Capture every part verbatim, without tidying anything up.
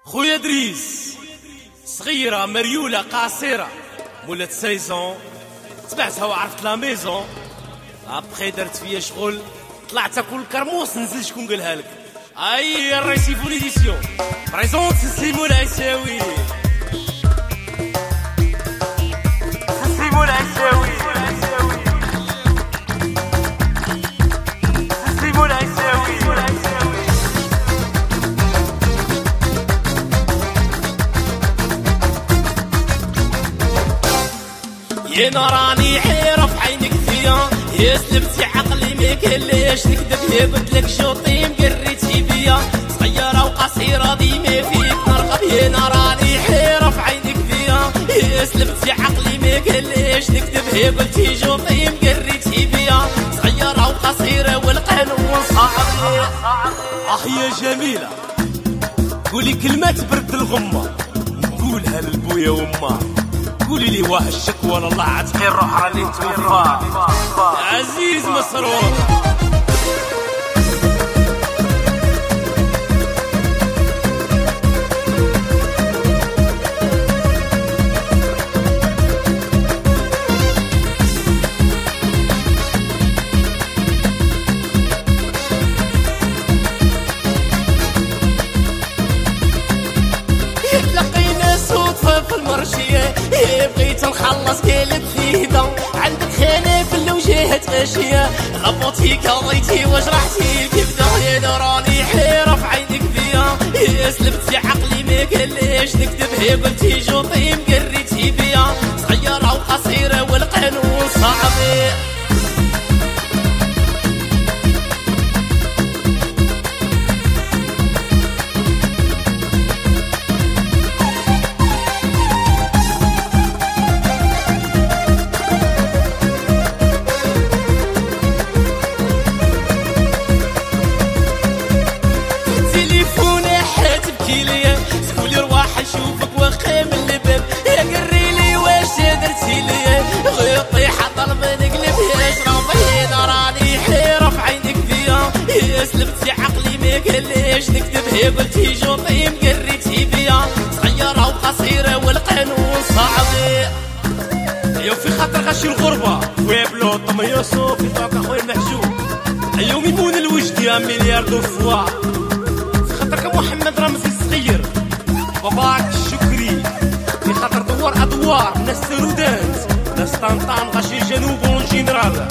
خويا دريس صغيرة مريولة قاصرة مولات سايزون، تبعتها وعرفت لا ميزون. ابخي درت فيا شغل طلعت اكل كرموس، نزل شكون قالها لك؟ اي الرئيسي فوليديسيون بريزونت سليمو العيساوي. سليمو العيساوي سليمو العيساوي يا راني حيرة في عينك فيا، يا سلبتي عقلي ما كلاش نكذب، يا قلتلك شوطي مقريتي بيا، صغيرة وقصيرة ديما فيك نرقب. يا راني حيرة في عينك فيا، يا سلبتي عقلي ما كلاش نكذب، يا قلتي شوطي مقريتي بيا، صغيرة وقصيرة والقانون صعب. اه يا جميلة قولي كلمات برد الغمة، نقولها لبويا وما، قولي لي واه الشكوى الله عتقي الروح راني توفى. عزيز مسرور يتلقينا صدفة في المرشية، بغيت نخلص قلب ثيدا، عندك خانة في الوجه تغشية، غبطتي كضيتي وجرحتي الكبدة. يا راني حيرة في عينك فيا، يا سلبتي عقلي ما كلاش نكذب، يا قلتي جوطي مقريتي بيا، صغيرة وقصيرة والقانون صعب. سلبتي عقلي ما كلاش نكذب، هي قلتي جوطي مقريتي بيا، صغيرة وقصيرة والقانون صعب. ايوا في خاطر غشي الغربة خويا بلوط طم يوسف يطاق اخويا المحجوب، ايوا ميمون الوجد يا مليار دو فوا، في خاطرك محمد رمزي الصغير باباك الشكري، في خاطر دوار ادوار ناس سرودات ناس طنطان غشي جنوب والجنرال.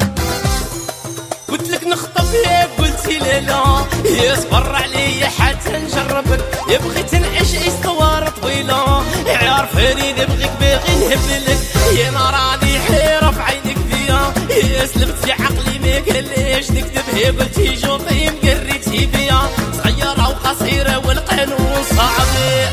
قلت لك نخطف يا قلتي لا لا، يا صبر عليا حتى نجربك، يا بغيت نعيش اسطوار طويله، عارفاني نبغيك باغي نهبلك. يا راني حيرة في عينك فيا، يا سلبتي عقلي ما كلاش نكذب، يا قلتي جوطي مقريتي بيا، صغيرة وقصيرة والقانون صعب.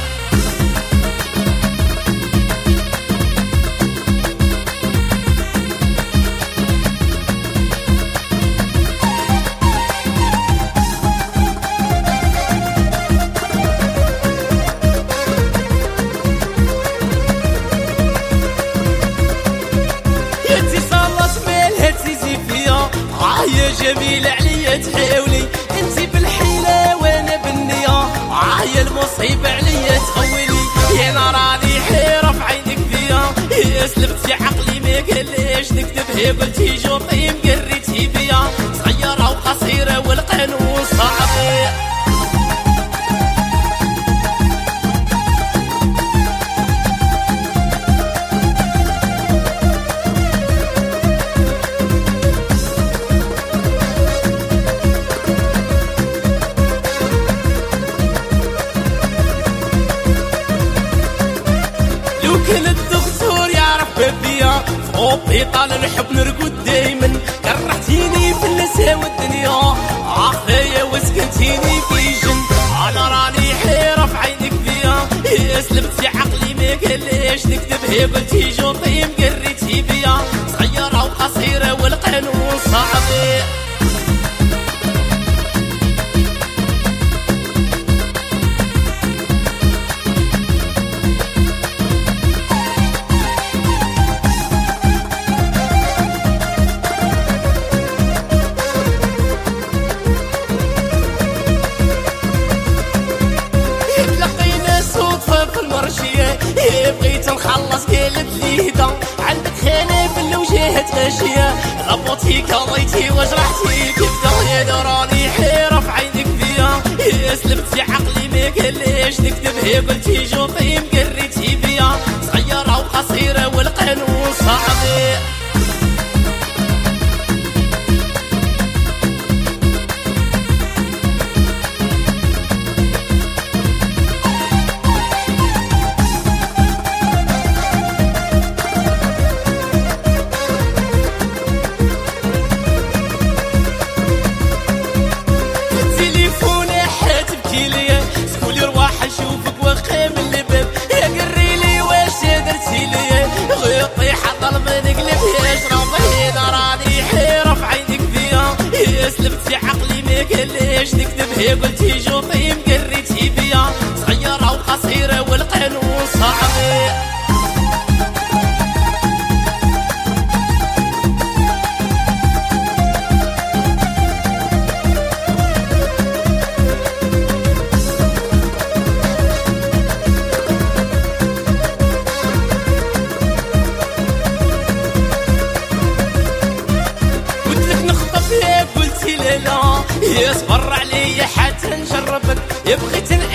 يا جميلة عليا تحاولي، انتي بالحيلة وانا بالنية، اه يا المصيبة عليا تخولي. يا راني حيرة في عينك فيا، يا سلبتي عقلي ما كلاش نكذب، يا قلتي جوطي مقريتي بيا، صغيرة وقصيرة والقانون صعب. كان الدكتور يعرف بيا في اوبيطال الحب نرقد دايما، كرهتيني في النساء والدنيا، عخايا وسكنتيني في جن. انا راني حيرة في عينك فيا، يا سلبتي عقلي ما كلاش نكذب، يا قلتي جوطي مقريتي بيا، صغيرة وقصيرة والقانون صعب. ماشيه لابوتيك ضيتي وجرحتي كيف راني حيره في عينك فيا يا سلمتي عقلي ما كليش نكذب هي قلتي جوطي مقريتي بيا صغيره وقصيره والقانون صعب سلمتي عقلي ما كليش نكذب هي قلتي جوطي مقريتي بيا صغيرة وقصيرة والقانون صعب يصبر علي حتى نجربك يا بغيت